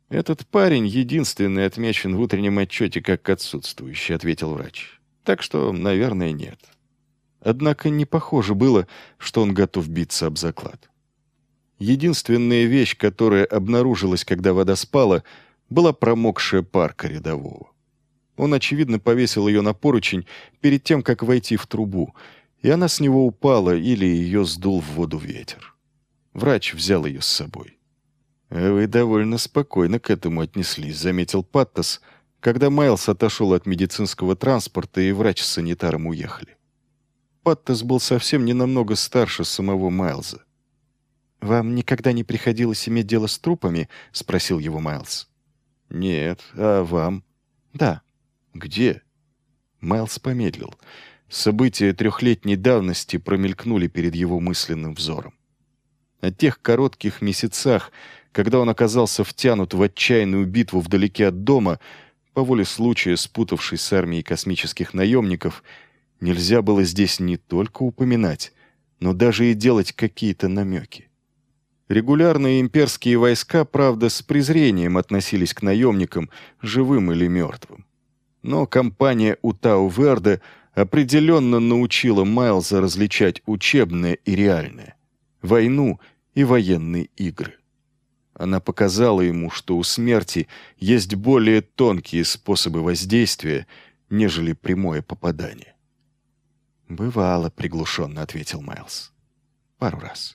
«Этот парень единственный отмечен в утреннем отчете как отсутствующий», — ответил врач. «Так что, наверное, нет». Однако не похоже было, что он готов биться об заклад. Единственная вещь, которая обнаружилась, когда вода спала, была промокшая парка рядового. Он, очевидно, повесил ее на поручень перед тем, как войти в трубу, и она с него упала или ее сдул в воду ветер. Врач взял ее с собой. «Вы довольно спокойно к этому отнеслись», — заметил Паттас, когда Майлз отошел от медицинского транспорта, и врач с санитаром уехали. Паттас был совсем не намного старше самого Майлза. «Вам никогда не приходилось иметь дело с трупами?» — спросил его Майлз. «Нет, а вам?» «Да». «Где?» Майлз помедлил. События 3-летней давности промелькнули перед его мысленным взором. О тех коротких месяцах, когда он оказался втянут в отчаянную битву вдалеке от дома, по воле случая спутавшись с армией космических наемников, нельзя было здесь не только упоминать, но даже и делать какие-то намеки. Регулярные имперские войска, правда, с презрением относились к наемникам, живым или мертвым. Но компания Утау-Верде определенно научила Майлза различать учебное и реальное, войну и военные игры. Она показала ему, что у смерти есть более тонкие способы воздействия, нежели прямое попадание. «Бывало», — приглушенно ответил Майлз. «Пару раз».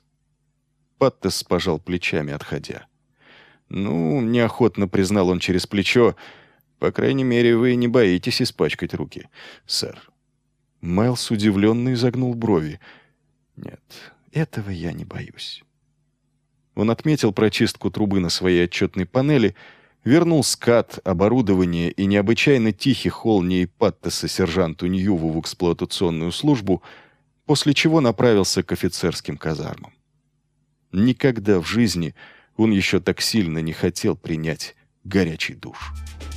Паттес пожал плечами, отходя. «Ну, неохотно признал он через плечо. По крайней мере, вы не боитесь испачкать руки, сэр». Майлз удивленно изогнул брови. «Нет, этого я не боюсь». Он отметил прочистку трубы на своей отчетной панели, вернул скат, оборудование и необычайно тихий холл Ней Паттеса сержанту Ньюву в эксплуатационную службу, после чего направился к офицерским казармам. Никогда в жизни он еще так сильно не хотел принять горячий душ.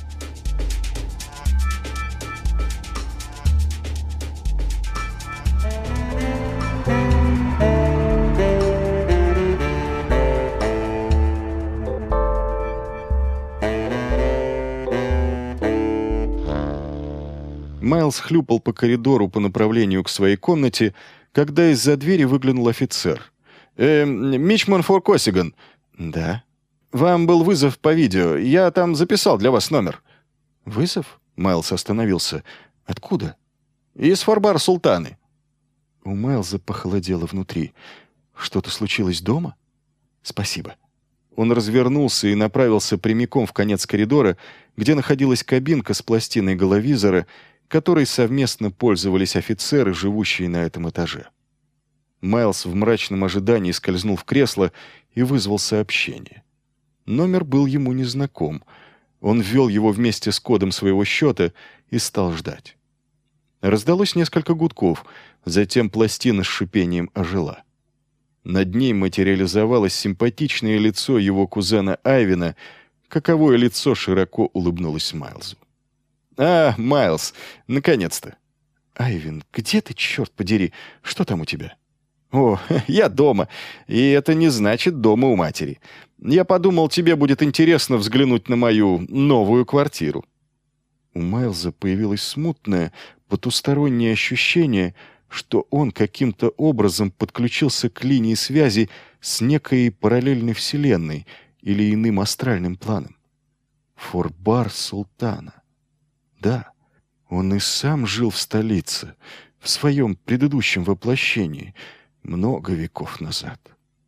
Майлз хлюпал по коридору по направлению к своей комнате, когда из-за двери выглянул офицер. «Мичман фор Косиган». «Да». «Вам был вызов по видео. Я там записал для вас номер». «Вызов?» — Майлз остановился. «Откуда?» «Из Форбар Султаны». У Майлза похолодело внутри. «Что-то случилось дома?» «Спасибо». Он развернулся и направился прямиком в конец коридора, где находилась кабинка с пластиной головизора, которой совместно пользовались офицеры, живущие на этом этаже. Майлз в мрачном ожидании скользнул в кресло и вызвал сообщение. Номер был ему незнаком. Он ввел его вместе с кодом своего счета и стал ждать. Раздалось несколько гудков, затем пластина с шипением ожила. Над ней материализовалось симпатичное лицо его кузена Айвина, каковое лицо широко улыбнулось Майлзу. «А, Майлз, наконец-то!» «Айвин, где ты, черт подери? Что там у тебя?» «О, я дома, и это не значит дома у матери. Я подумал, тебе будет интересно взглянуть на мою новую квартиру». У Майлза появилось смутное, потустороннее ощущение, что он каким-то образом подключился к линии связи с некой параллельной вселенной или иным астральным планом. Форбар Султана. Да, он и сам жил в столице, в своем предыдущем воплощении, много веков назад.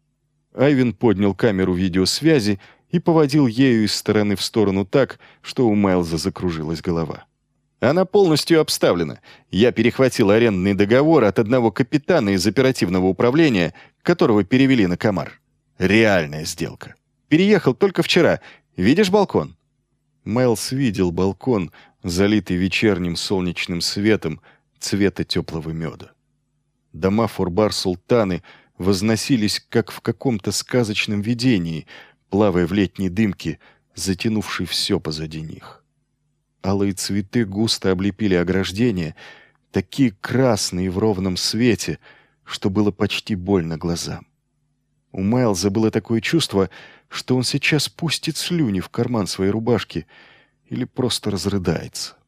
Айвин поднял камеру видеосвязи и поводил ею из стороны в сторону так, что у Майлза закружилась голова. «Она полностью обставлена. Я перехватил арендный договор от одного капитана из оперативного управления, которого перевели на Камар. Реальная сделка. Переехал только вчера. Видишь балкон?» Майлз видел балкон, залитый вечерним солнечным светом цвета теплого меда. Дома Форбар Султаны возносились, как в каком-то сказочном видении, плавая в летней дымке, затянувшей все позади них. Алые цветы густо облепили ограждение, такие красные в ровном свете, что было почти больно глазам. У Майлза было такое чувство, что он сейчас пустит слюни в карман своей рубашки или просто разрыдается.